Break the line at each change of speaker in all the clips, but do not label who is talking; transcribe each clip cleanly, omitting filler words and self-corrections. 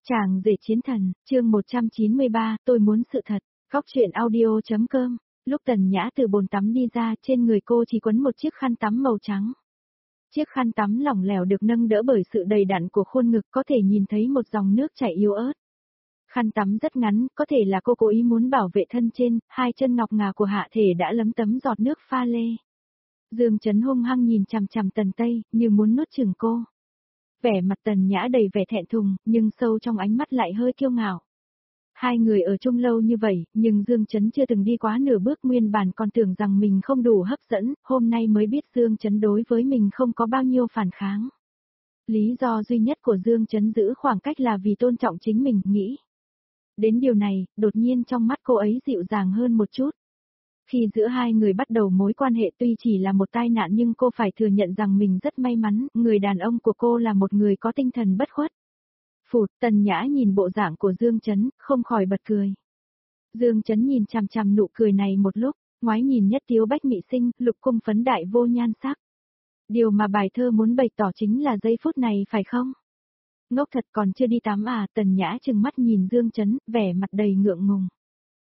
Chàng rể chiến thần, chương 193, tôi muốn sự thật, góc truyện audio.com. Lúc Tần Nhã từ bồn tắm đi ra, trên người cô chỉ quấn một chiếc khăn tắm màu trắng. Chiếc khăn tắm lỏng lẻo được nâng đỡ bởi sự đầy đặn của khuôn ngực, có thể nhìn thấy một dòng nước chảy yếu ớt. Khăn tắm rất ngắn, có thể là cô cố ý muốn bảo vệ thân trên, hai chân ngọc ngà của hạ thể đã lấm tấm giọt nước pha lê. Dương Chấn hung hăng nhìn chằm chằm Tần Tây, như muốn nuốt chửng cô. Vẻ mặt Tần Nhã đầy vẻ thẹn thùng, nhưng sâu trong ánh mắt lại hơi kiêu ngạo. Hai người ở chung lâu như vậy, nhưng Dương Chấn chưa từng đi quá nửa bước, nguyên bản còn tưởng rằng mình không đủ hấp dẫn, hôm nay mới biết Dương Chấn đối với mình không có bao nhiêu phản kháng. Lý do duy nhất của Dương Chấn giữ khoảng cách là vì tôn trọng chính mình, nghĩ. Đến điều này, đột nhiên trong mắt cô ấy dịu dàng hơn một chút. Khi giữa hai người bắt đầu mối quan hệ tuy chỉ là một tai nạn nhưng cô phải thừa nhận rằng mình rất may mắn, người đàn ông của cô là một người có tinh thần bất khuất. Phụt, Tần Nhã nhìn bộ dạng của Dương Chấn, không khỏi bật cười. Dương Chấn nhìn chằm chằm nụ cười này một lúc, ngoái nhìn Nhất Tiếu Bách Mị Sinh, lục cung phấn đại vô nhan sắc. Điều mà bài thơ muốn bày tỏ chính là giây phút này phải không? Ngốc thật, còn chưa đi tắm à? Tần Nhã trừng mắt nhìn Dương Chấn, vẻ mặt đầy ngượng ngùng.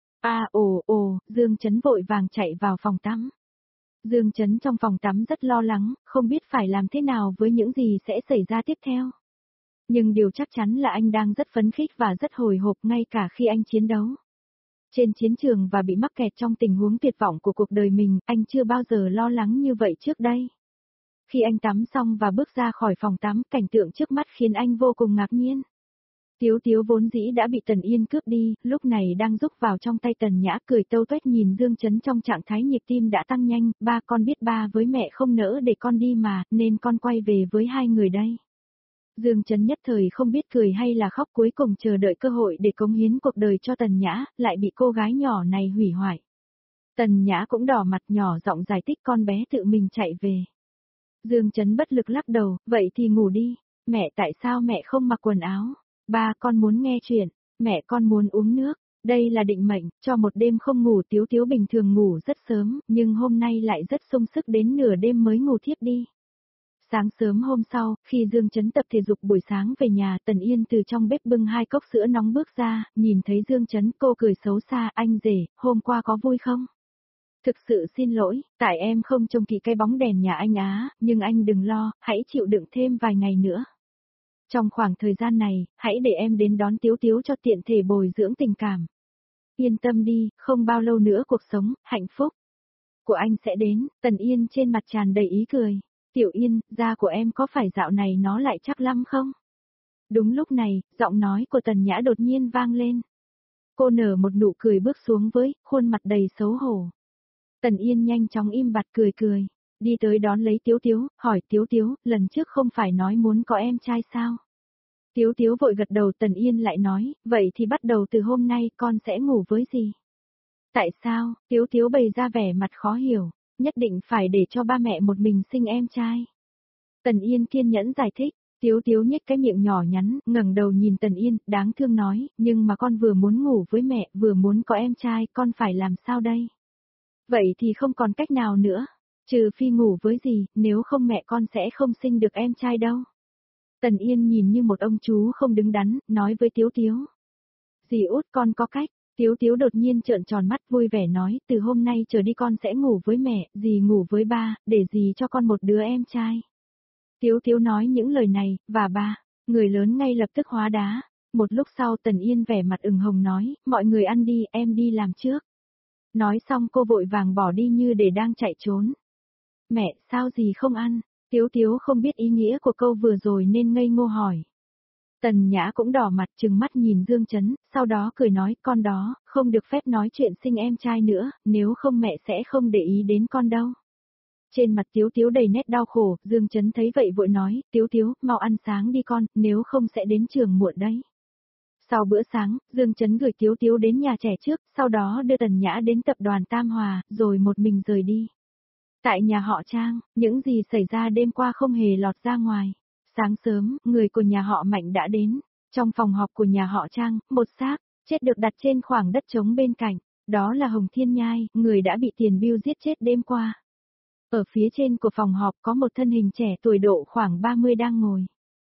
Dương Chấn vội vàng chạy vào phòng tắm. Dương Chấn trong phòng tắm rất lo lắng, không biết phải làm thế nào với những gì sẽ xảy ra tiếp theo. Nhưng điều chắc chắn là anh đang rất phấn khích và rất hồi hộp ngay cả khi anh chiến đấu. Trên chiến trường và bị mắc kẹt trong tình huống tuyệt vọng của cuộc đời mình, anh chưa bao giờ lo lắng như vậy trước đây. Khi anh tắm xong và bước ra khỏi phòng tắm, cảnh tượng trước mắt khiến anh vô cùng ngạc nhiên. Tiếu Tiếu vốn dĩ đã bị Tần Yên cướp đi, lúc này đang rúc vào trong tay Tần Nhã, cười tâu tuét nhìn Dương Chấn trong trạng thái nhịp tim đã tăng nhanh. Ba, con biết ba với mẹ không nỡ để con đi mà, nên con quay về với hai người đây. Dương Chấn nhất thời không biết cười hay là khóc, cuối cùng chờ đợi cơ hội để cống hiến cuộc đời cho Tần Nhã, lại bị cô gái nhỏ này hủy hoại. Tần Nhã cũng đỏ mặt, nhỏ giọng giải thích con bé tự mình chạy về. Dương Chấn bất lực lắc đầu, vậy thì ngủ đi. Mẹ, tại sao mẹ không mặc quần áo? Ba, con muốn nghe chuyện. Mẹ, con muốn uống nước. Đây là định mệnh, cho một đêm không ngủ. Tiếu Tiếu bình thường ngủ rất sớm, nhưng hôm nay lại rất sung sức, đến nửa đêm mới ngủ thiếp đi. Sáng sớm hôm sau, khi Dương Chấn tập thể dục buổi sáng về nhà, Tần Yên từ trong bếp bưng 2 cốc sữa nóng bước ra, nhìn thấy Dương Chấn, cô cười xấu xa, anh rể, hôm qua có vui không? Thực sự xin lỗi, tại em không trông kỹ cái bóng đèn nhà anh á, nhưng anh đừng lo, hãy chịu đựng thêm vài ngày nữa. Trong khoảng thời gian này, hãy để em đến đón Tiếu Tiếu cho tiện thể bồi dưỡng tình cảm. Yên tâm đi, không bao lâu nữa cuộc sống, hạnh phúc của anh sẽ đến. Tần Yên trên mặt tràn đầy ý cười. Tiểu Yên, da của em có phải dạo này nó lại chắc lắm không? Đúng lúc này, giọng nói của Tần Nhã đột nhiên vang lên. Cô nở một nụ cười bước xuống với, khuôn mặt đầy xấu hổ. Tần Yên nhanh chóng im bặt cười, đi tới đón lấy Tiếu Tiếu, hỏi Tiếu Tiếu, lần trước không phải nói muốn có em trai sao? Tiếu Tiếu vội gật đầu. Tần Yên lại nói, vậy thì bắt đầu từ hôm nay con sẽ ngủ với gì? Tại sao? Tiếu Tiếu bày ra vẻ mặt khó hiểu, nhất định phải để cho ba mẹ một mình sinh em trai. Tần Yên kiên nhẫn giải thích. Tiếu Tiếu nhếch cái miệng nhỏ nhắn, ngẩng đầu nhìn Tần Yên, đáng thương nói, nhưng mà con vừa muốn ngủ với mẹ, vừa muốn có em trai, con phải làm sao đây? Vậy thì không còn cách nào nữa, trừ phi ngủ với gì, nếu không mẹ con sẽ không sinh được em trai đâu. Tần Yên nhìn như một ông chú không đứng đắn, nói với Tiếu Tiếu. Dì út, con có cách. Tiếu Tiếu đột nhiên trợn tròn mắt vui vẻ nói, từ hôm nay trở đi con sẽ ngủ với mẹ, dì ngủ với ba, để dì cho con một đứa em trai. Tiếu Tiếu nói những lời này, và ba, người lớn ngay lập tức hóa đá. Một lúc sau Tần Yên vẻ mặt ửng hồng nói, mọi người ăn đi, em đi làm trước. Nói xong cô vội vàng bỏ đi như để đang chạy trốn. Mẹ, sao dì không ăn? Tiếu Tiếu không biết ý nghĩa của câu vừa rồi nên ngây ngô hỏi. Tần Nhã cũng đỏ mặt trừng mắt nhìn Dương Chấn, sau đó cười nói, con đó, không được phép nói chuyện sinh em trai nữa, nếu không mẹ sẽ không để ý đến con đâu. Trên mặt Tiếu Tiếu đầy nét đau khổ, Dương Chấn thấy vậy vội nói, Tiếu Tiếu, mau ăn sáng đi con, nếu không sẽ đến trường muộn đấy. Sau bữa sáng, Dương Chấn gửi Tiếu Tiếu đến nhà trẻ trước, sau đó đưa Tần Nhã đến tập đoàn Tam Hòa, rồi một mình rời đi. Tại nhà họ Trang, những gì xảy ra đêm qua không hề lọt ra ngoài. Sáng sớm, người của nhà họ Mạnh đã đến. Trong phòng họp của nhà họ Trang, một xác chết được đặt trên khoảng đất trống bên cạnh. Đó là Hồng Thiên Nhai, người đã bị Tiền Bưu giết chết đêm qua. Ở phía trên của phòng họp có một thân hình trẻ tuổi độ khoảng 30 đang ngồi.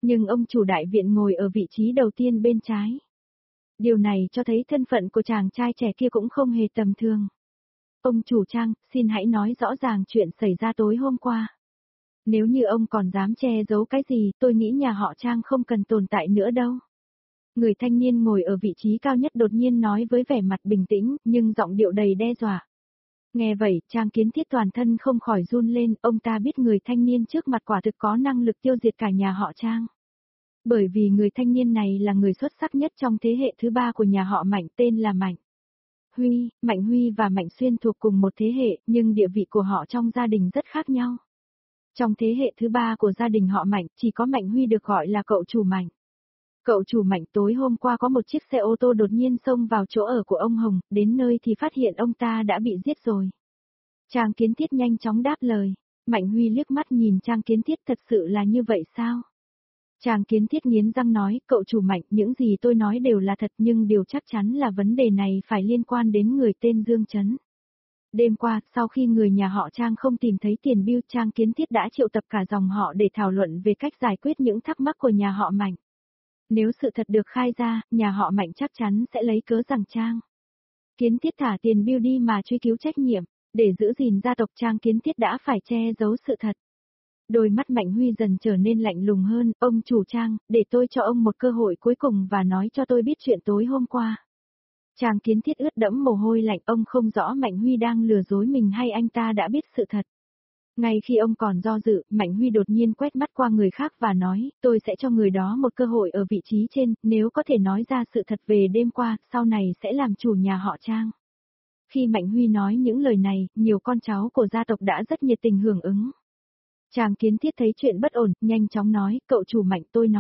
Nhưng ông chủ đại viện ngồi ở vị trí đầu tiên bên trái. Điều này cho thấy thân phận của chàng trai trẻ kia cũng không hề tầm thường. Ông chủ Trang, xin hãy nói rõ ràng chuyện xảy ra tối hôm qua. Nếu như ông còn dám che giấu cái gì, tôi nghĩ nhà họ Trang không cần tồn tại nữa đâu. Người thanh niên ngồi ở vị trí cao nhất đột nhiên nói với vẻ mặt bình tĩnh, nhưng giọng điệu đầy đe dọa. Nghe vậy, Trang Kiến Thiết toàn thân không khỏi run lên, ông ta biết người thanh niên trước mặt quả thực có năng lực tiêu diệt cả nhà họ Trang. Bởi vì người thanh niên này là người xuất sắc nhất trong thế hệ thứ 3 của nhà họ Mạnh, tên là Mạnh Huy và Mạnh Xuyên thuộc cùng một thế hệ, nhưng địa vị của họ trong gia đình rất khác nhau. Trong thế hệ thứ 3 của gia đình họ Mạnh, chỉ có Mạnh Huy được gọi là cậu chủ Mạnh. Cậu chủ Mạnh tối hôm qua có một chiếc xe ô tô đột nhiên xông vào chỗ ở của ông Hồng, đến nơi thì phát hiện ông ta đã bị giết rồi. Trang Kiến Thiết nhanh chóng đáp lời. Mạnh Huy liếc mắt nhìn Trang Kiến Thiết, thật sự là như vậy sao? Trang Kiến Thiết nghiến răng nói, cậu chủ Mạnh, những gì tôi nói đều là thật, nhưng điều chắc chắn là vấn đề này phải liên quan đến người tên Dương Chấn. Đêm qua, sau khi người nhà họ Trang không tìm thấy tiền bưu, Trang Kiến Thiết đã triệu tập cả dòng họ để thảo luận về cách giải quyết những thắc mắc của nhà họ Mạnh. Nếu sự thật được khai ra, nhà họ Mạnh chắc chắn sẽ lấy cớ rằng Trang Kiến Thiết thả tiền bưu đi mà truy cứu trách nhiệm. Để giữ gìn gia tộc, Trang Kiến Thiết đã phải che giấu sự thật. Đôi mắt Mạnh Huy dần trở nên lạnh lùng hơn, ông chủ Trang, để tôi cho ông một cơ hội cuối cùng và nói cho tôi biết chuyện tối hôm qua. Trang Kiến Thiết ướt đẫm mồ hôi lạnh, ông không rõ Mạnh Huy đang lừa dối mình hay anh ta đã biết sự thật. Ngay khi ông còn do dự, Mạnh Huy đột nhiên quét mắt qua người khác và nói, tôi sẽ cho người đó một cơ hội ở vị trí trên, nếu có thể nói ra sự thật về đêm qua, sau này sẽ làm chủ nhà họ Trang. Khi Mạnh Huy nói những lời này, nhiều con cháu của gia tộc đã rất nhiệt tình hưởng ứng. Trang Kiến Thiết thấy chuyện bất ổn, nhanh chóng nói, cậu chủ Mạnh,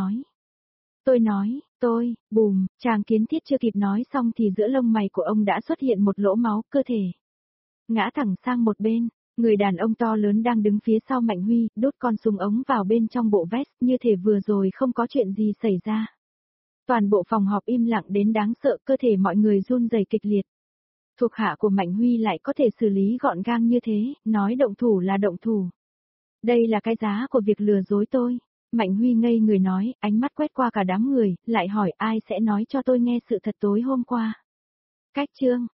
bùm, Trang Kiến Thiết chưa kịp nói xong thì giữa lông mày của ông đã xuất hiện một lỗ máu, cơ thể ngã thẳng sang một bên. Người đàn ông to lớn đang đứng phía sau Mạnh Huy, đút con súng ống vào bên trong bộ vest, như thể vừa rồi không có chuyện gì xảy ra. Toàn bộ phòng họp im lặng đến đáng sợ, cơ thể mọi người run rẩy kịch liệt. Thuộc hạ của Mạnh Huy lại có thể xử lý gọn gàng như thế, nói động thủ là động thủ. Đây là cái giá của việc lừa dối tôi. Mạnh Huy ngây người nói, ánh mắt quét qua cả đám người, lại hỏi ai sẽ nói cho tôi nghe sự thật tối hôm qua. Cách chương